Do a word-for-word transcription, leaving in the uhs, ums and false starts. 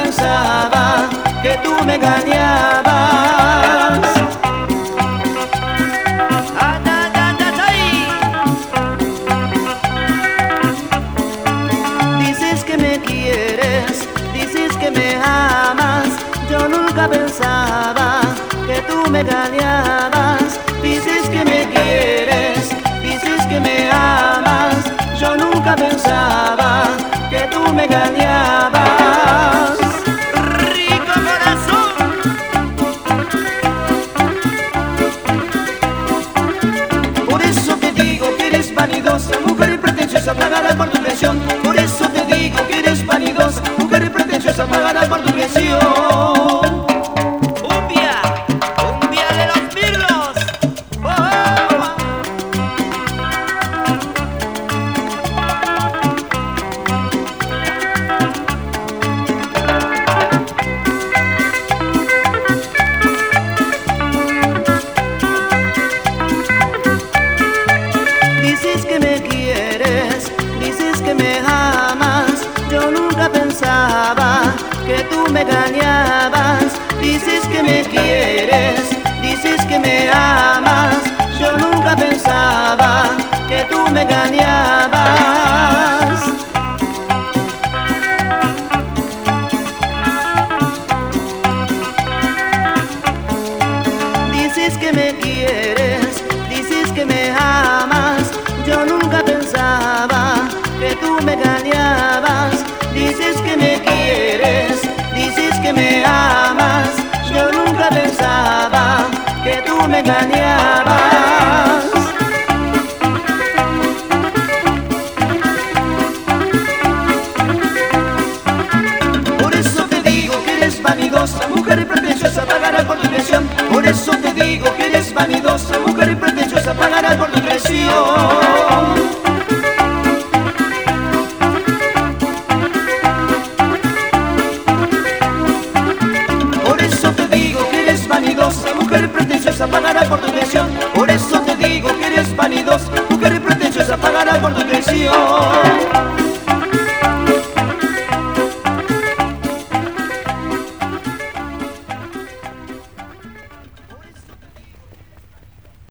pensaba que tú me engañabas. Ah, da, da, da, da, Dices que me quieres, dices que me amas. Yo nunca pensaba que tú me engañabas. Dices que me quieres, dices que me amas. Yo nunca pensaba que tú me engañabas. rico corazón. Por eso te digo que eres vanidosa, mujer y pretenciosa, pagarás por tu traición. Por eso te digo que eres vanidosa, mujer y pretenciosa, pagarás por tu traición. Cumbia, cumbia de los mirlos. Oh, oh, oh. Dices que me quieres, dices que me amas. Yo nunca pensaba que tú me engañabas. Dices que me quieres, dices que me amas. Yo nunca pensaba que tú me engañabas. Dices que me quieres, dices que me amas. Yo nunca pensaba que tú me engañabas. Dices que me quieres, dices que me amas. Yo nunca pensaba que tú me engañabas. Por eso te digo que eres vanidosa, mujer y pretenciosa, pagarás por tu traición. Por eso te digo que eres vanidosa, mujer y pretenciosa, pagarás por tu traición.